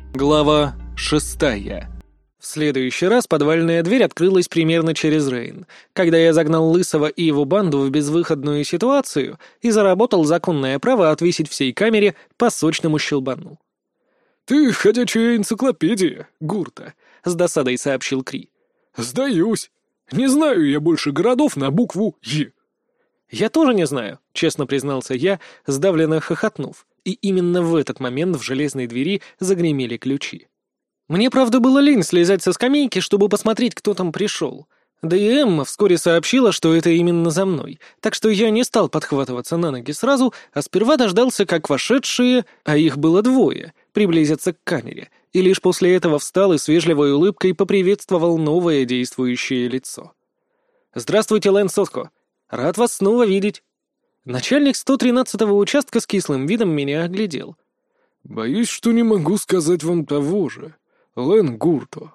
Глава 6. В следующий раз подвальная дверь открылась примерно через Рейн, когда я загнал Лысого и его банду в безвыходную ситуацию и заработал законное право отвесить всей камере по сочному щелбану. «Ты ходячая энциклопедия, Гурта», — с досадой сообщил Кри. «Сдаюсь. Не знаю я больше городов на букву «Е». «Я тоже не знаю», — честно признался я, сдавленно хохотнув, и именно в этот момент в железной двери загремели ключи. Мне, правда, было лень слезать со скамейки, чтобы посмотреть, кто там пришел. Да и Эмма вскоре сообщила, что это именно за мной, так что я не стал подхватываться на ноги сразу, а сперва дождался, как вошедшие, а их было двое, приблизятся к камере, и лишь после этого встал и с вежливой улыбкой поприветствовал новое действующее лицо. «Здравствуйте, Лэн Сотко. Рад вас снова видеть». Начальник 113-го участка с кислым видом меня оглядел. «Боюсь, что не могу сказать вам того же, Лэн Гурто».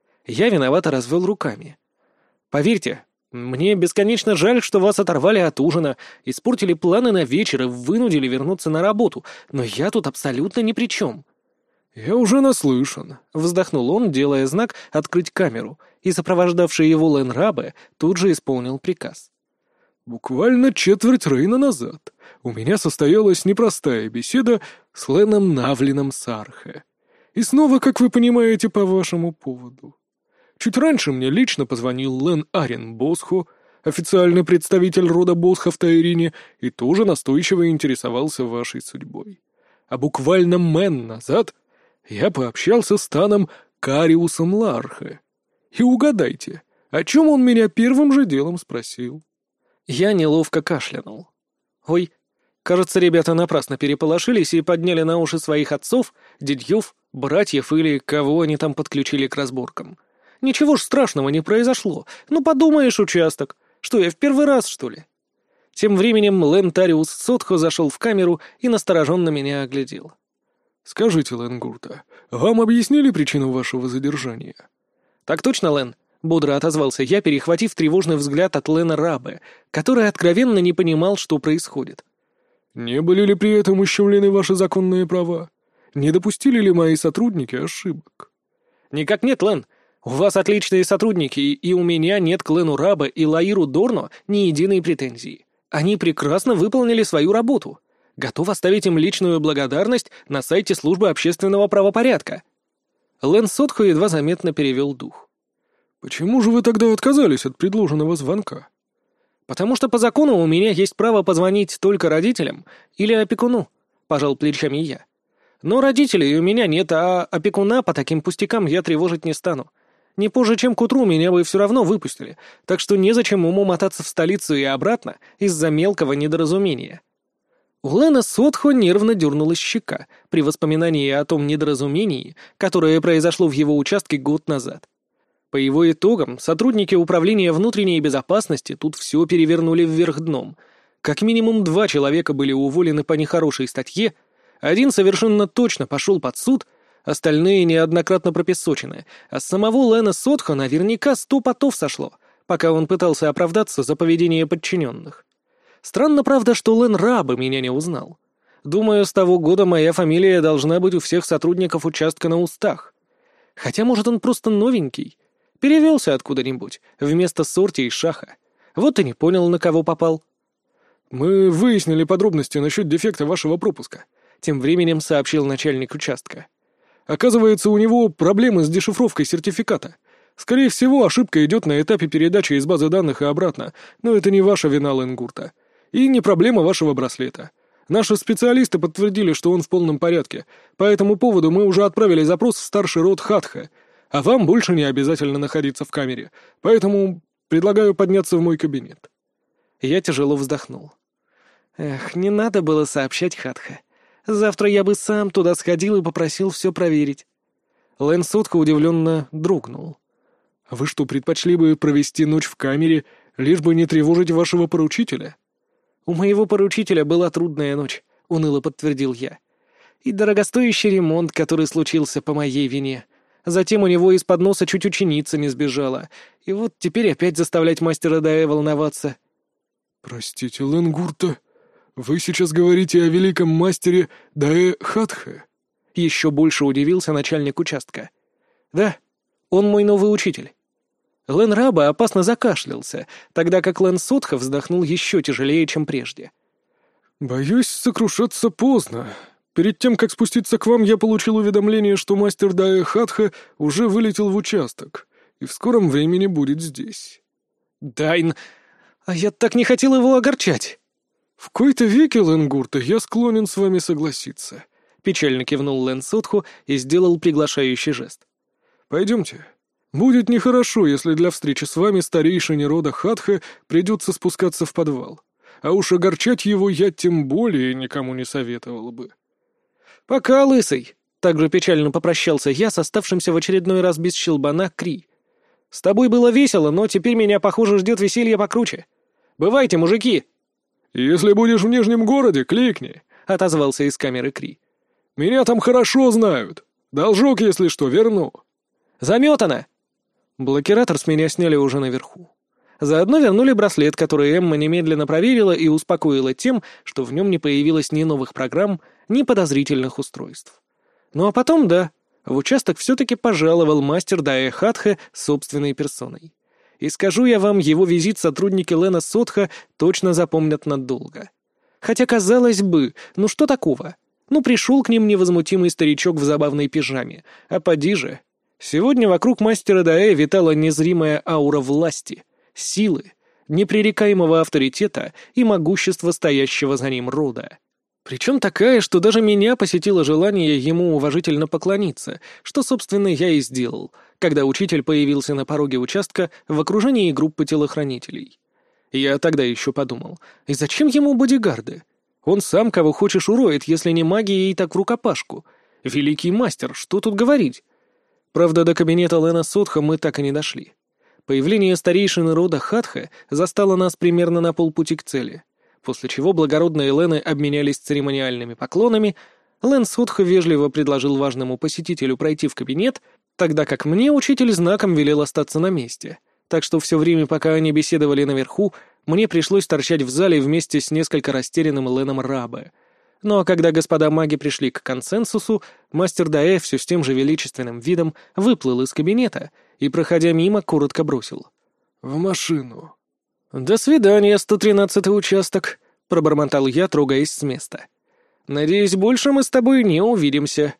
Я виновато развел руками. «Поверьте, мне бесконечно жаль, что вас оторвали от ужина, испортили планы на вечер и вынудили вернуться на работу, но я тут абсолютно ни при чем». «Я уже наслышан», — вздохнул он, делая знак «открыть камеру», и сопровождавший его Лэн Рабе тут же исполнил приказ. «Буквально четверть Рейна назад у меня состоялась непростая беседа с Леном Навлином Сархе. И снова, как вы понимаете, по вашему поводу. Чуть раньше мне лично позвонил Лэн Арен Босхо, официальный представитель рода Босха в Таирине, и тоже настойчиво интересовался вашей судьбой. А буквально мэн назад я пообщался с Таном Кариусом Лархе. И угадайте, о чем он меня первым же делом спросил?» Я неловко кашлянул. «Ой, кажется, ребята напрасно переполошились и подняли на уши своих отцов, дядьев, братьев или кого они там подключили к разборкам. Ничего ж страшного не произошло. Ну, подумаешь, участок. Что, я в первый раз, что ли?» Тем временем Лэн Тариус Сотхо зашел в камеру и настороженно меня оглядел. «Скажите, Лэн Гурта, вам объяснили причину вашего задержания?» «Так точно, Лэн», — бодро отозвался я, перехватив тревожный взгляд от Лэна Рабе, который откровенно не понимал, что происходит. «Не были ли при этом ущемлены ваши законные права? Не допустили ли мои сотрудники ошибок?» «Никак нет, Лэн. У вас отличные сотрудники, и у меня нет к Лену Рабе и Лаиру Дорно ни единой претензии. Они прекрасно выполнили свою работу. Готов оставить им личную благодарность на сайте службы общественного правопорядка». Лэн Сотхо едва заметно перевел дух. «Почему же вы тогда отказались от предложенного звонка?» «Потому что по закону у меня есть право позвонить только родителям или опекуну», — пожал плечами я. «Но родителей у меня нет, а опекуна по таким пустякам я тревожить не стану. Не позже, чем к утру, меня бы все равно выпустили, так что незачем уму мотаться в столицу и обратно из-за мелкого недоразумения». У Лэна Сотхо нервно дернулась щека при воспоминании о том недоразумении, которое произошло в его участке год назад. По его итогам, сотрудники Управления внутренней безопасности тут все перевернули вверх дном. Как минимум 2 человека были уволены по нехорошей статье, 1 совершенно точно пошел под суд, остальные неоднократно пропесочены, а с самого Лэна Сотхо наверняка 100 потов сошло, пока он пытался оправдаться за поведение подчиненных. Странно, правда, что Лэн Рабе меня не узнал. Думаю, с того года моя фамилия должна быть у всех сотрудников участка на устах. Хотя, может, он просто новенький. Перевелся откуда-нибудь, вместо Сорти и Шаха. Вот и не понял, на кого попал. «Мы выяснили подробности насчет дефекта вашего пропуска», — тем временем сообщил начальник участка. «Оказывается, у него проблемы с дешифровкой сертификата. Скорее всего, ошибка идет на этапе передачи из базы данных и обратно, но это не ваша вина, Лэн Гурта. И не проблема вашего браслета. Наши специалисты подтвердили, что он в полном порядке. По этому поводу мы уже отправили запрос в старший род Хатха. А вам больше не обязательно находиться в камере. Поэтому предлагаю подняться в мой кабинет». Я тяжело вздохнул. Эх, не надо было сообщать Хатха. Завтра я бы сам туда сходил и попросил все проверить. Лэн Сотхо удивленно дрогнул. «Вы что, предпочли бы провести ночь в камере, лишь бы не тревожить вашего поручителя?» «У моего поручителя была трудная ночь», — уныло подтвердил я. «И дорогостоящий ремонт, который случился по моей вине. Затем у него из-под носа чуть ученица не сбежала. И вот теперь опять заставлять мастера Даэ волноваться». «Простите, Лэн Гурта, вы сейчас говорите о великом мастере Даэ Хатхе?» Еще больше удивился начальник участка. «Да, он мой новый учитель». Лэн Раба опасно закашлялся, тогда как Лэн Сотха вздохнул еще тяжелее, чем прежде. «Боюсь, сокрушаться поздно. Перед тем, как спуститься к вам, я получил уведомление, что мастер Дая Хатха уже вылетел в участок и в скором времени будет здесь». «Дайн, а я так не хотел его огорчать!» «В кои-то веки, Лэн Гурта, я склонен с вами согласиться», — печально кивнул Лэн Сотху и сделал приглашающий жест. «Пойдемте. Будет нехорошо, если для встречи с вами старейшине рода Хатха придется спускаться в подвал. А уж огорчать его я тем более никому не советовал бы». «Пока, лысый!» — также печально попрощался я с оставшимся в очередной раз без щелбана Кри. «С тобой было весело, но теперь меня, похоже, ждет веселье покруче. Бывайте, мужики!» «Если будешь в Нижнем городе, кликни», — отозвался из камеры Кри. «Меня там хорошо знают. Должок, если что, верну». «Заметано!» Блокиратор с меня сняли уже наверху. Заодно вернули браслет, который Эмма немедленно проверила и успокоила тем, что в нем не появилось ни новых программ, ни подозрительных устройств. Ну а потом, да, в участок все-таки пожаловал мастер Дая Хатха собственной персоной. И скажу я вам, его визит сотрудники Лэна Сотха точно запомнят надолго. Хотя, казалось бы, ну что такого? Ну пришел к ним невозмутимый старичок в забавной пижаме, а поди же. Сегодня вокруг мастера Дая витала незримая аура власти, силы, непререкаемого авторитета и могущества стоящего за ним рода. Причем такая, что даже меня посетило желание ему уважительно поклониться, что, собственно, я и сделал, когда учитель появился на пороге участка в окружении группы телохранителей. Я тогда еще подумал, и зачем ему бодигарды? Он сам кого хочешь уроет, если не магией, так в рукопашку. Великий мастер, что тут говорить? Правда, до кабинета Лэна Сотха мы так и не дошли. Появление старейшины рода Хатха застало нас примерно на полпути к цели, после чего благородные Лены обменялись церемониальными поклонами. Лэн Сотха вежливо предложил важному посетителю пройти в кабинет, тогда как мне учитель знаком велел остаться на месте, так что все время, пока они беседовали наверху, мне пришлось торчать в зале вместе с несколько растерянным Леном Рабе. Ну а когда господа маги пришли к консенсусу, мастер Даэ все с тем же величественным видом выплыл из кабинета и, проходя мимо, коротко бросил: «В машину». «До свидания, 113-й участок», — пробормотал я, трогаясь с места. «Надеюсь, больше мы с тобой не увидимся».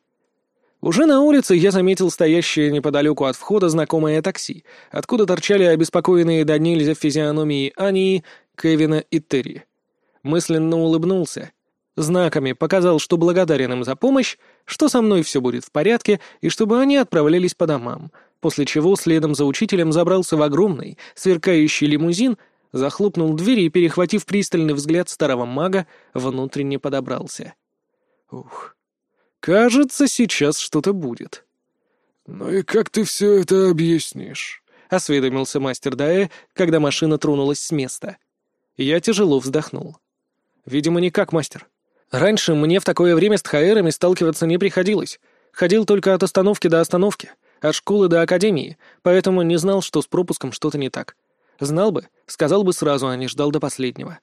Уже на улице я заметил стоящее неподалеку от входа знакомое такси, откуда торчали обеспокоенные до нельзя физиономии Ании, Кевина и Терри. Мысленно улыбнулся. Знаками показал, что благодарен им за помощь, что со мной все будет в порядке, и чтобы они отправлялись по домам, после чего следом за учителем забрался в огромный, сверкающий лимузин, захлопнул дверь и, перехватив пристальный взгляд старого мага, внутренне подобрался. Ух, кажется, сейчас что-то будет. «Ну и как ты все это объяснишь?» — осведомился мастер Даэ, когда машина тронулась с места. Я тяжело вздохнул. «Видимо, никак, мастер. Раньше мне в такое время с тхаэрами сталкиваться не приходилось. Ходил только от остановки до остановки, от школы до академии, поэтому не знал, что с пропуском что-то не так. Знал бы, сказал бы сразу, а не ждал до последнего».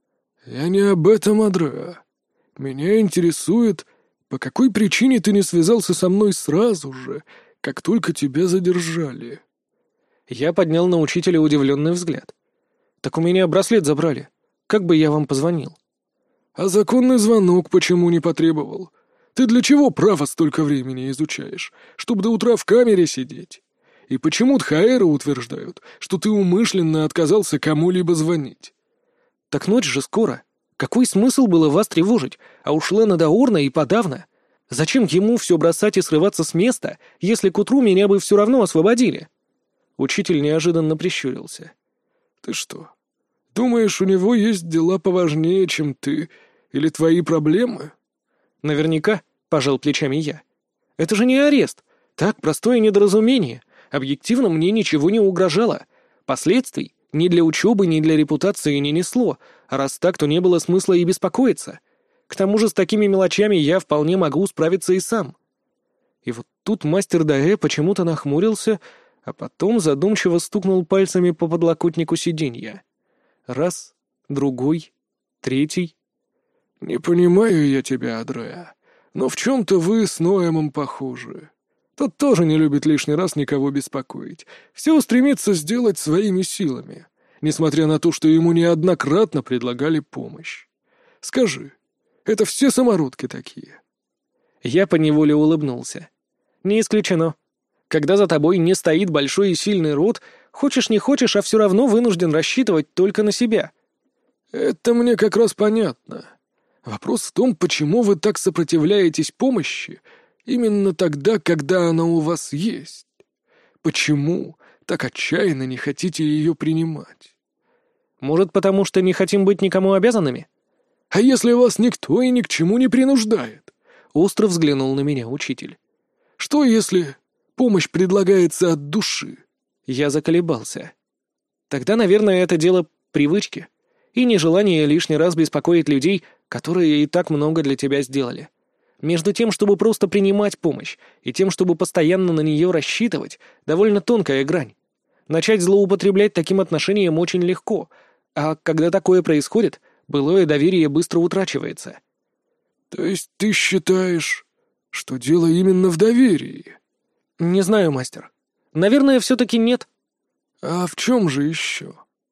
«Я не об этом, Адреа. Меня интересует, по какой причине ты не связался со мной сразу же, как только тебя задержали?» Я поднял на учителя удивленный взгляд. «Так у меня браслет забрали. Как бы я вам позвонил?» «А законный звонок почему не потребовал? Ты для чего право столько времени изучаешь? Чтобы до утра в камере сидеть? И почему тхаэры утверждают, что ты умышленно отказался кому-либо звонить?» «Так ночь же скоро. Какой смысл было вас тревожить? А уж Лена Даорна и подавно. Зачем ему все бросать и срываться с места, если к утру меня бы все равно освободили?» Учитель неожиданно прищурился. «Ты что, думаешь, у него есть дела поважнее, чем ты или твои проблемы?» «Наверняка», — пожал плечами я. «Это же не арест. Так, простое недоразумение. Объективно мне ничего не угрожало. Последствий ни для учебы, ни для репутации не несло, а раз так, то не было смысла и беспокоиться. К тому же с такими мелочами я вполне могу справиться и сам». И вот тут мастер Даэ почему-то нахмурился, а потом задумчиво стукнул пальцами по подлокотнику сиденья. Раз, другой, третий. «Не понимаю я тебя, Адреа, Но в чем-то вы с Ноэмом похожи. Тот тоже не любит лишний раз никого беспокоить. Все стремится сделать своими силами, несмотря на то, что ему неоднократно предлагали помощь. Скажи, это все самородки такие?» Я поневоле улыбнулся. «Не исключено. Когда за тобой не стоит большой и сильный род, хочешь не хочешь, а все равно вынужден рассчитывать только на себя». «Это мне как раз понятно. Вопрос в том, почему вы так сопротивляетесь помощи именно тогда, когда она у вас есть. Почему так отчаянно не хотите ее принимать?» «Может, потому что не хотим быть никому обязанными?» «А если вас никто и ни к чему не принуждает?» — остро взглянул на меня учитель. «Что, если помощь предлагается от души?» Я заколебался. Тогда, наверное, это дело привычки и нежелание лишний раз беспокоить людей, которые и так много для тебя сделали. Между тем, чтобы просто принимать помощь, и тем, чтобы постоянно на нее рассчитывать, довольно тонкая грань. Начать злоупотреблять таким отношением очень легко, а когда такое происходит, былое доверие быстро утрачивается. «То есть ты считаешь, что дело именно в доверии?» «Не знаю, мастер. Наверное, все-таки нет». «А в чем же еще?»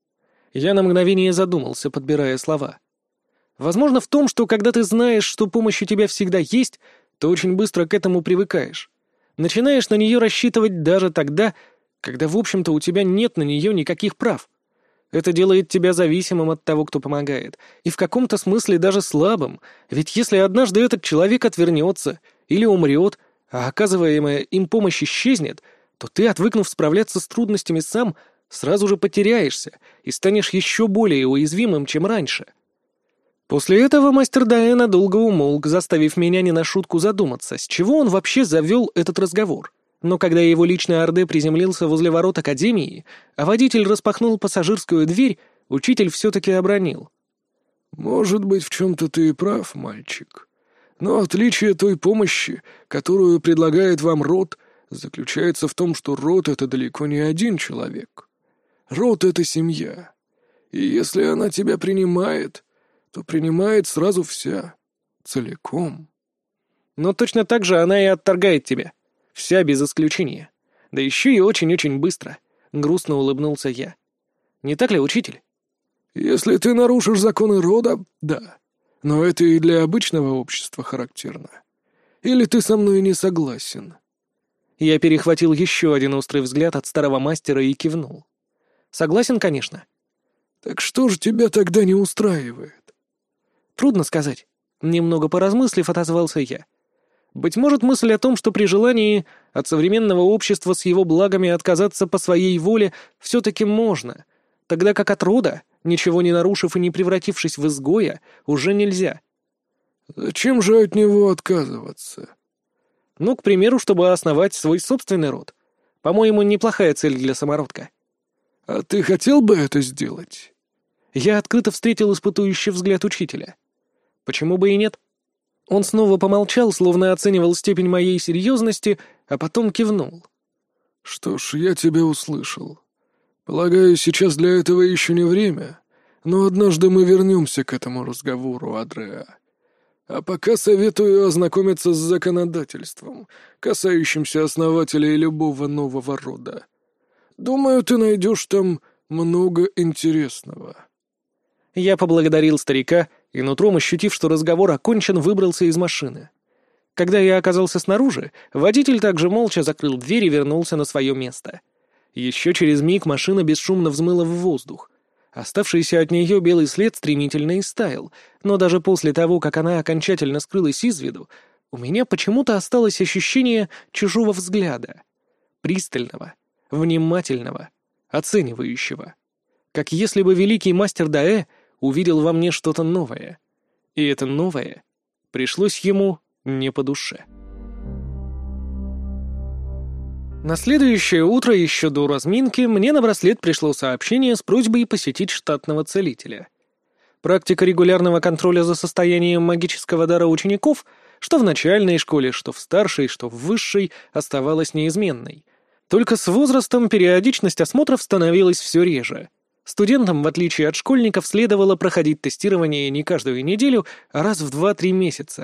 Я на мгновение задумался, подбирая слова. «Возможно, в том, что когда ты знаешь, что помощь у тебя всегда есть, то очень быстро к этому привыкаешь. Начинаешь на нее рассчитывать даже тогда, когда, в общем-то, у тебя нет на нее никаких прав. Это делает тебя зависимым от того, кто помогает, и в каком-то смысле даже слабым, ведь если однажды этот человек отвернется или умрет, а оказываемая им помощь исчезнет, то ты, отвыкнув справляться с трудностями сам, сразу же потеряешься и станешь еще более уязвимым, чем раньше». После этого мастер Даэ надолго умолк, заставив меня не на шутку задуматься, с чего он вообще завел этот разговор. Но когда его личный орде приземлился возле ворот академии, а водитель распахнул пассажирскую дверь, учитель все-таки обронил: «Может быть, в чем-то ты и прав, мальчик. Но отличие той помощи, которую предлагает вам род, заключается в том, что род — это далеко не один человек. Род — это семья. И если она тебя принимает, то принимает сразу вся, целиком». «Но точно так же она и отторгает тебя. Вся без исключения. Да еще и очень-очень быстро», — грустно улыбнулся я. «Не так ли, учитель?» «Если ты нарушишь законы рода, да. Но это и для обычного общества характерно. Или ты со мной не согласен?» Я перехватил еще один острый взгляд от старого мастера и кивнул. «Согласен, конечно». «Так что же тебя тогда не устраивает?» «Трудно сказать». Немного поразмыслив, отозвался я. «Быть может, мысль о том, что при желании от современного общества с его благами отказаться по своей воле все-таки можно, тогда как от рода, ничего не нарушив и не превратившись в изгоя, уже нельзя». «Зачем же от него отказываться?» «Ну, к примеру, чтобы основать свой собственный род. По-моему, неплохая цель для самородка». «А ты хотел бы это сделать?» Я открыто встретил испытующий взгляд учителя. «Почему бы и нет?» Он снова помолчал, словно оценивал степень моей серьезности, а потом кивнул. «Что ж, я тебя услышал. Полагаю, сейчас для этого еще не время, но однажды мы вернемся к этому разговору, Адреа. А пока советую ознакомиться с законодательством, касающимся основателей любого нового рода. Думаю, ты найдешь там много интересного». Я поблагодарил старика и, нутром ощутив, что разговор окончен, выбрался из машины. Когда я оказался снаружи, водитель также молча закрыл дверь и вернулся на свое место. Еще через миг машина бесшумно взмыла в воздух. Оставшийся от нее белый след стремительно истаял, но даже после того, как она окончательно скрылась из виду, у меня почему-то осталось ощущение чужого взгляда. Пристального, внимательного, оценивающего. Как если бы великий мастер Даэ увидел во мне что-то новое. И это новое пришлось ему не по душе. На следующее утро, еще до разминки, мне на браслет пришло сообщение с просьбой посетить штатного целителя. Практика регулярного контроля за состоянием магического дара учеников, что в начальной школе, что в старшей, что в высшей, оставалась неизменной. Только с возрастом периодичность осмотров становилась все реже. Студентам, в отличие от школьников, следовало проходить тестирование не каждую неделю, а раз в 2-3 месяца.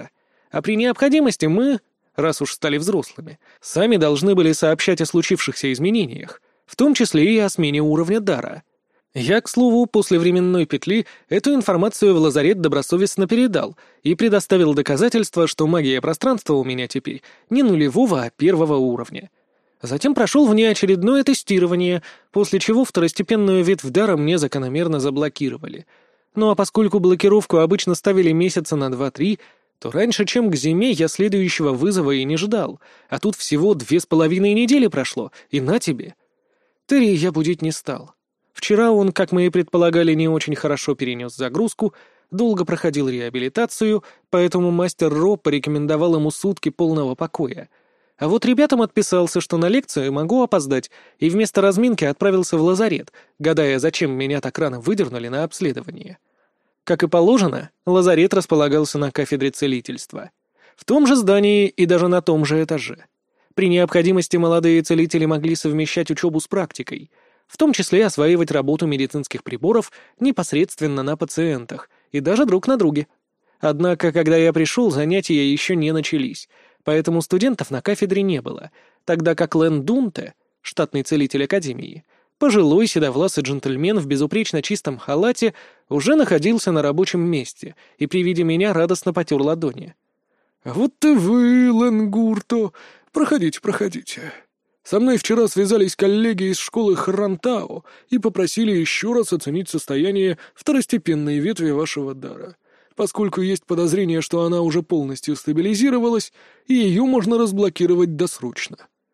А при необходимости мы, раз уж стали взрослыми, сами должны были сообщать о случившихся изменениях, в том числе и о смене уровня дара. Я, к слову, после временной петли эту информацию в лазарет добросовестно передал и предоставил доказательства, что магия пространства у меня теперь не нулевого, а первого уровня. Затем прошел внеочередное тестирование, после чего второстепенную ветвь дара мне закономерно заблокировали. Ну а поскольку блокировку обычно ставили месяца на 2-3, то раньше, чем к зиме, я следующего вызова и не ждал, а тут всего 2,5 недели прошло, и на тебе. Терри я будить не стал. Вчера он, как мы и предполагали, не очень хорошо перенес загрузку, долго проходил реабилитацию, поэтому мастер Ро порекомендовал ему сутки полного покоя. А вот ребятам отписался, что на лекцию могу опоздать, и вместо разминки отправился в лазарет, гадая, зачем меня так рано выдернули на обследование. Как и положено, лазарет располагался на кафедре целительства. В том же здании и даже на том же этаже. При необходимости молодые целители могли совмещать учебу с практикой, в том числе осваивать работу медицинских приборов непосредственно на пациентах и даже друг на друге. Однако, когда я пришел, занятия еще не начались, поэтому студентов на кафедре не было, тогда как Лэн Дунте, штатный целитель академии, пожилой седовласый джентльмен в безупречно чистом халате, уже находился на рабочем месте и при виде меня радостно потер ладони. «Вот и вы, Лэн Гурто! Проходите, проходите. Со мной вчера связались коллеги из школы Хрантао и попросили еще раз оценить состояние второстепенной ветви вашего дара, поскольку есть подозрение, что она уже полностью стабилизировалась, и ее можно разблокировать досрочно».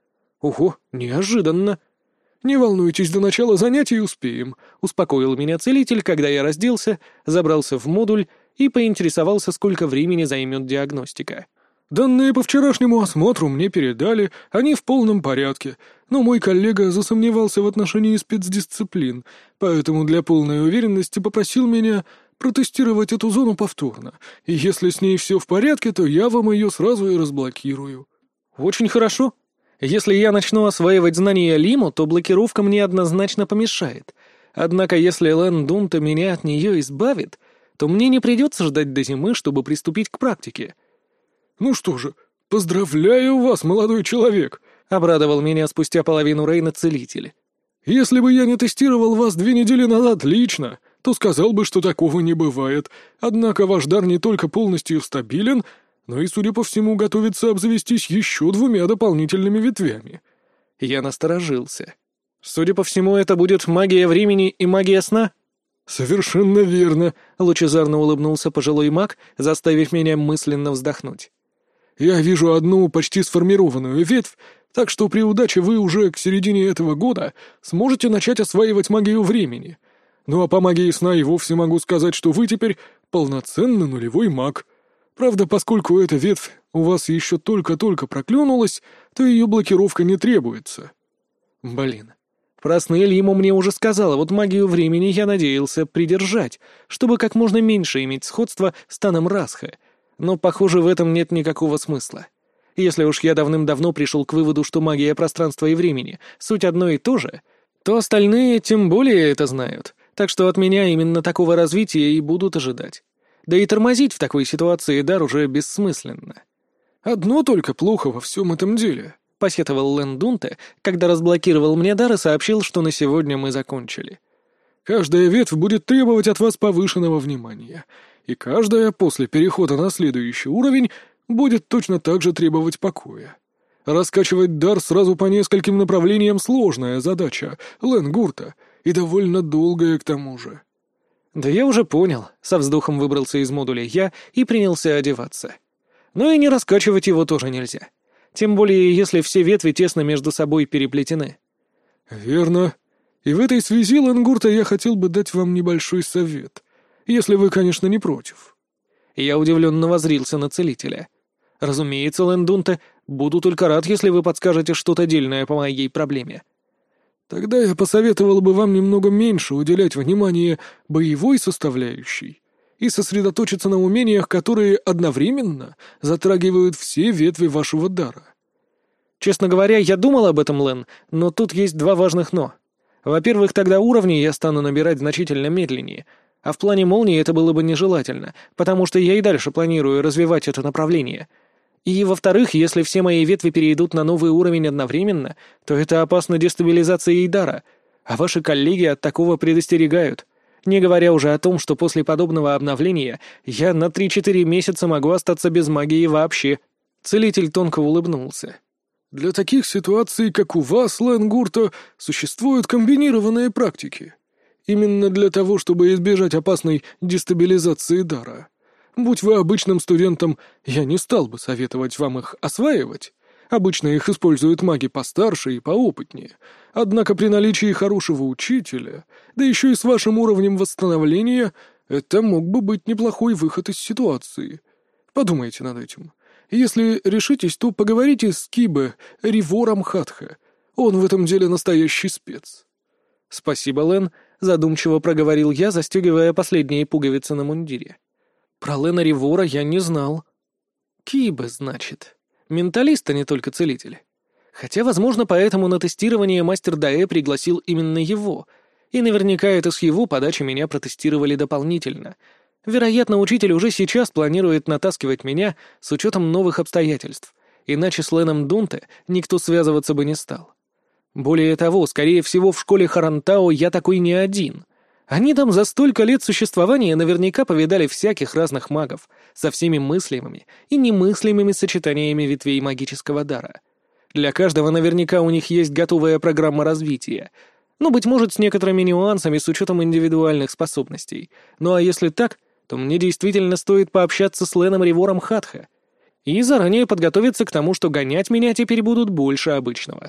«Ого, неожиданно!» «Не волнуйтесь, до начала занятий успеем», — успокоил меня целитель, когда я разделся, забрался в модуль и поинтересовался, сколько времени займет диагностика. «Данные по вчерашнему осмотру мне передали, они в полном порядке, но мой коллега засомневался в отношении спецдисциплин, поэтому для полной уверенности попросил меня протестировать эту зону повторно, и если с ней все в порядке, то я вам ее сразу и разблокирую». «Очень хорошо. Если я начну осваивать знания Лиму, то блокировка мне однозначно помешает. Однако если Лэн Дунте меня от нее избавит, то мне не придется ждать до зимы, чтобы приступить к практике». «Ну что же, поздравляю вас, молодой человек», — обрадовал меня спустя половину Рейна целитель. «Если бы я не тестировал вас 2 недели назад лично, то сказал бы, что такого не бывает, однако ваш дар не только полностью стабилен, но и, судя по всему, готовится обзавестись еще 2 дополнительными ветвями». Я насторожился. «Судя по всему, это будет магия времени и магия сна?» «Совершенно верно», — лучезарно улыбнулся пожилой маг, заставив меня мысленно вздохнуть. «Я вижу одну почти сформированную ветвь, так что при удаче вы уже к середине этого года сможете начать осваивать магию времени. Ну а по магии сна и вовсе могу сказать, что вы теперь полноценный нулевой маг. Правда, поскольку эта ветвь у вас еще только-только проклюнулась, то ее блокировка не требуется». Блин. Про сны Лиму мне уже сказал, а вот магию времени я надеялся придержать, чтобы как можно меньше иметь сходства с Таном Расха. Но, похоже, в этом нет никакого смысла. Если уж я давным-давно пришел к выводу, что магия пространства и времени — суть одно и то же, то остальные тем более это знают, так что от меня именно такого развития и будут ожидать. Да и тормозить в такой ситуации дар уже бессмысленно. «Одно только плохо во всем этом деле», — посетовал Лэн Дунте, когда разблокировал мне дар и сообщил, что на сегодня мы закончили. «Каждая ветвь будет требовать от вас повышенного внимания, и каждая после перехода на следующий уровень будет точно так же требовать покоя. Раскачивать дар сразу по нескольким направлениям — сложная задача, Лэн Гурто, и довольно долгая к тому же». «Да я уже понял», — со вздохом выбрался из модуля я и принялся одеваться. Но и не раскачивать его тоже нельзя. Тем более, если все ветви тесно между собой переплетены. «Верно. И в этой связи, Лэн Гурто, я хотел бы дать вам небольшой совет. Если вы, конечно, не против». Я удивленно воззрился на целителя. «Разумеется, Лэн Дунте, буду только рад, если вы подскажете что-то дельное по моей проблеме». «Тогда я посоветовал бы вам немного меньше уделять внимание боевой составляющей и сосредоточиться на умениях, которые одновременно затрагивают все ветви вашего дара». Честно говоря, я думал об этом, Лэн, но тут есть 2 важных «но». Во-первых, тогда уровни я стану набирать значительно медленнее, А в плане молнии это было бы нежелательно, потому что я и дальше планирую развивать это направление. И, во-вторых, если все мои ветви перейдут на новый уровень одновременно, то это опасно дестабилизацией дара, а ваши коллеги от такого предостерегают. Не говоря уже о том, что после подобного обновления я на 3-4 месяца могу остаться без магии вообще. Целитель тонко улыбнулся. Для таких ситуаций, как у вас, Лэнгурта, существуют комбинированные практики. Именно для того, чтобы избежать опасной дестабилизации дара. Будь вы обычным студентом, я не стал бы советовать вам их осваивать. Обычно их используют маги постарше и поопытнее. Однако при наличии хорошего учителя, да еще и с вашим уровнем восстановления, это мог бы быть неплохой выход из ситуации. Подумайте над этим. Если решитесь, то поговорите с Кибе Ривором Хатха. Он в этом деле настоящий спец. «Спасибо, Лэн», — задумчиво проговорил я, застегивая последние пуговицы на мундире. «Про Лэна Ривора я не знал». «Кибе, значит. Менталист, а не только целитель. Хотя, возможно, поэтому на тестирование мастер Даэ пригласил именно его, и наверняка это с его подачи меня протестировали дополнительно. Вероятно, учитель уже сейчас планирует натаскивать меня с учетом новых обстоятельств, иначе с Леном Дунте никто связываться бы не стал. Более того, скорее всего, в школе Харантао я такой не один. Они там за столько лет существования наверняка повидали всяких разных магов, со всеми мыслимыми и немыслимыми сочетаниями ветвей магического дара. Для каждого наверняка у них есть готовая программа развития. Ну, быть может, с некоторыми нюансами с учетом индивидуальных способностей. Ну а если так, то мне действительно стоит пообщаться с Леном Ривором Хатха и заранее подготовиться к тому, что гонять меня теперь будут больше обычного.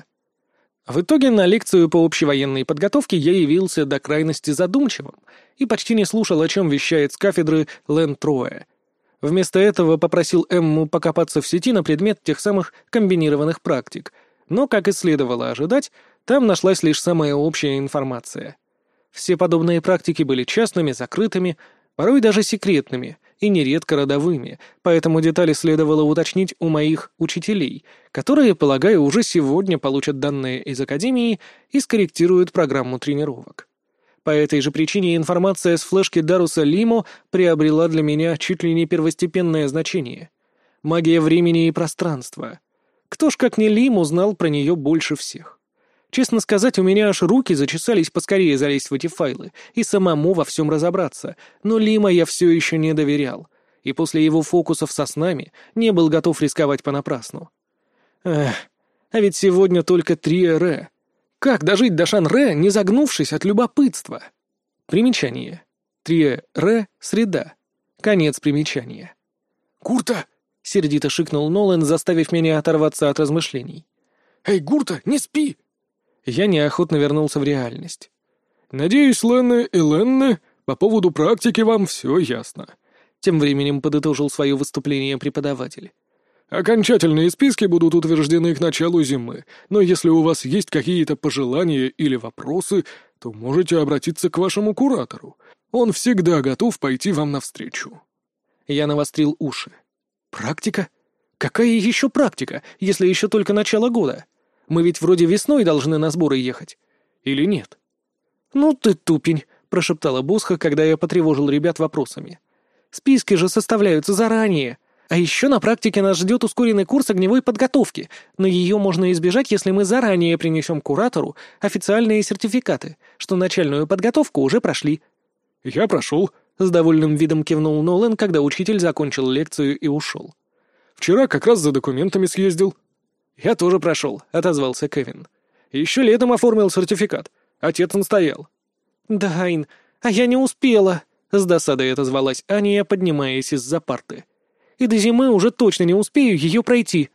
В итоге на лекцию по общевоенной подготовке я явился до крайности задумчивым и почти не слушал, о чем вещает с кафедры Лэн Троэ. Вместо этого попросил Эмму покопаться в сети на предмет тех самых комбинированных практик, но, как и следовало ожидать, там нашлась лишь самая общая информация. Все подобные практики были частными, закрытыми, порой даже секретными и нередко родовыми, поэтому детали следовало уточнить у моих учителей, которые, полагаю, уже сегодня получат данные из Академии и скорректируют программу тренировок. По этой же причине информация с флешки Даруса Лимо приобрела для меня чуть ли не первостепенное значение. Магия времени и пространства. Кто ж как не Лимо знал про нее больше всех? Честно сказать, у меня аж руки зачесались поскорее залезть в эти файлы и самому во всем разобраться, но Лима я все еще не доверял, и после его фокусов со снами не был готов рисковать понапрасну. Эх, а ведь сегодня только 3 Ре. Как дожить до Шан-Ре, не загнувшись от любопытства? Примечание. 3 Ре — среда. Конец примечания. «Гурта!» — сердито шикнул Нолан, заставив меня оторваться от размышлений. «Эй, Гурта, не спи!» Я неохотно вернулся в реальность. «Надеюсь, Ленне и Ленне, по поводу практики вам все ясно», — тем временем подытожил свое выступление преподаватель. «Окончательные списки будут утверждены к началу зимы, но если у вас есть какие-то пожелания или вопросы, то можете обратиться к вашему куратору. Он всегда готов пойти вам навстречу». Я навострил уши. «Практика? Какая еще практика, если еще только начало года? Мы ведь вроде весной должны на сборы ехать. Или нет?» «Ну ты тупень», — прошептала Босха, когда я потревожил ребят вопросами. «Списки же составляются заранее. А еще на практике нас ждет ускоренный курс огневой подготовки, но ее можно избежать, если мы заранее принесем куратору официальные сертификаты, что начальную подготовку уже прошли». «Я прошел», — с довольным видом кивнул Нолан, когда учитель закончил лекцию и ушел. «Вчера как раз за документами съездил». «Я тоже прошел», — отозвался Кевин. «Еще летом оформил сертификат. Отец настоял». «Да, Айн, а я не успела», — с досадой отозвалась Аня, поднимаясь из-за парты. «И до зимы уже точно не успею ее пройти».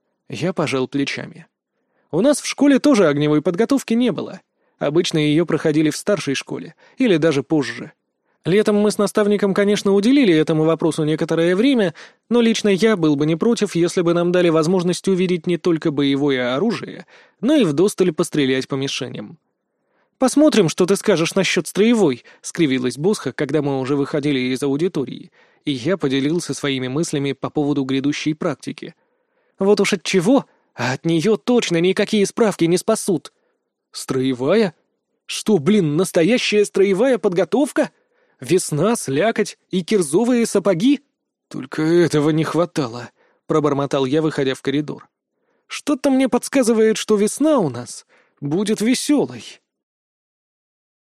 Я пожал плечами. У нас в школе тоже огневой подготовки не было. Обычно ее проходили в старшей школе, или даже позже. Летом мы с наставником, конечно, уделили этому вопросу некоторое время, но лично я был бы не против, если бы нам дали возможность увидеть не только боевое оружие, но и вдосталь пострелять по мишеням. «Посмотрим, что ты скажешь насчет строевой», — скривилась Босха, когда мы уже выходили из аудитории, и я поделился своими мыслями по поводу грядущей практики. «Вот уж от чего, а от нее точно никакие справки не спасут». «Строевая? Что, блин, настоящая строевая подготовка?» Весна, слякоть и кирзовые сапоги? Только этого не хватало, пробормотал я, выходя в коридор. Что-то мне подсказывает, что весна у нас будет веселой.